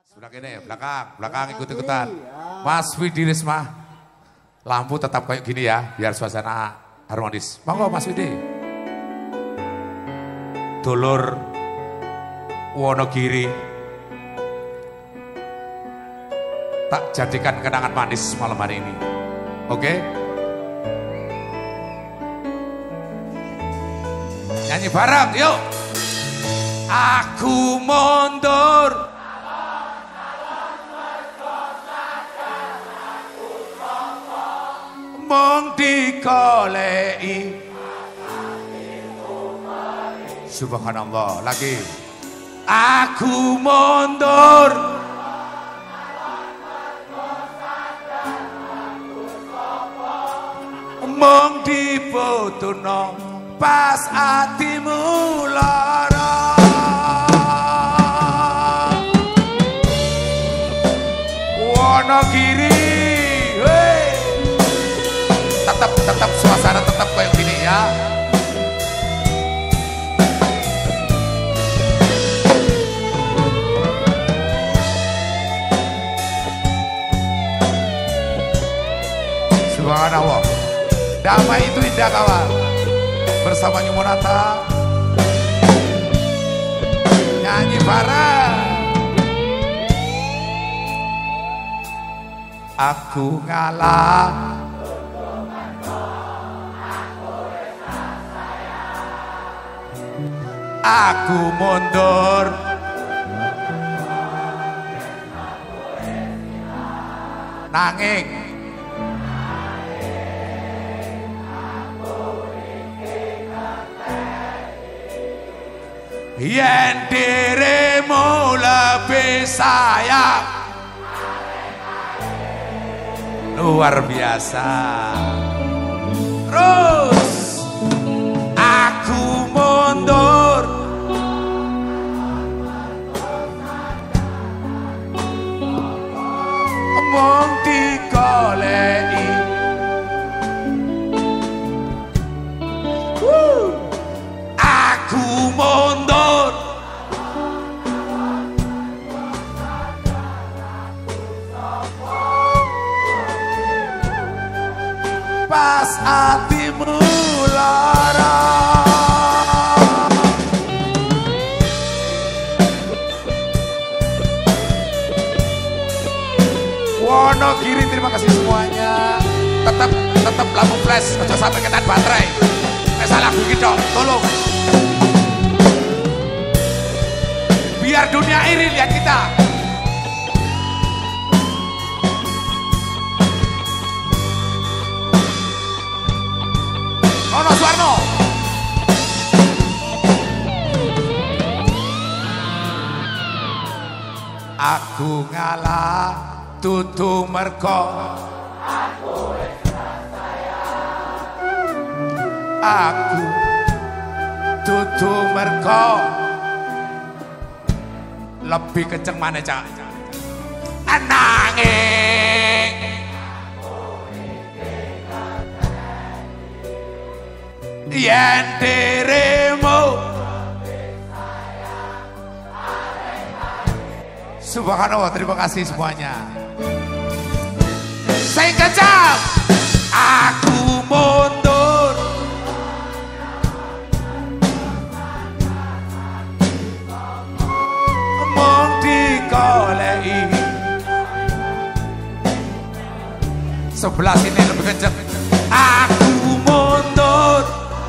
Sebelah kene, belakang ikut-ikutan. Mas Widi Risma, lampu tetap kayak gini ya, biar suasana harmonis. Monggo Mas Widi. Dulur Wonogiri, tak jadikan kenangan manis malam hari ini. Oke? Nyanyi bareng, yuk. Aku mundur. Mong dikolei. Subhanallah. Lagi. Aku mundur. Mong diputuno pas atimu lara. Wonogiri. Tetap suasana tetap kayak gini ya. Subhanallah. Damai itu indah kawan. Bersama Nyumonata nyanyi bareng. Aku ngalah. Aku mundur. Nanging yen dirimu lebih sayang. Luar biasa. Terus aku mundur. Mong dikolei. Aku mundur. Pas hatimu lara. Wonogiri, terima kasih semuanya. Tetap lampu flash, aja sampai ketan baterai. Salah gue dong, tolong. Biar dunia iri lihat kita. Nono Suwarno. Aku ngalah tutu merko. Aku tutu merko. Lebih kenceng mana cak? Ananging yen dirimu. Subhanallah, terima kasih semuanya. Saya kencang. Aku mundur. Mong dikolei. Sebelah sini lebih kencang. Aku mundur.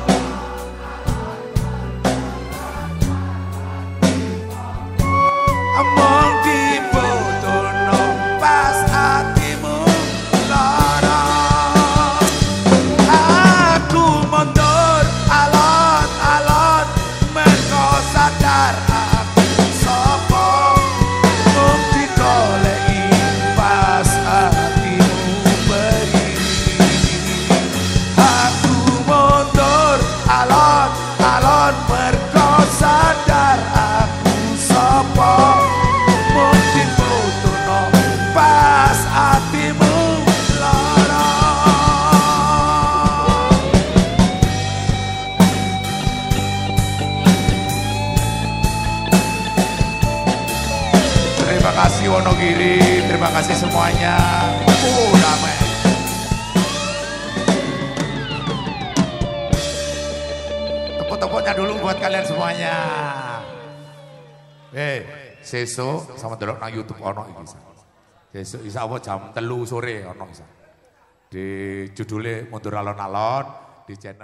Mong diputuno pas hatimu lara. Aku mundur alon-alon mergo sadar aku sapa. Mong dikolei pas hatimu beri. Wonogiri, terima kasih semuanya. Damai. Tepuk-tepuknya dulu buat kalian semuanya. Sesuk sama delok nang YouTube ono iki. Sesuk insya Allah jam 3 sore ono isa. Di judulnya Mundur Alon-Alon di channel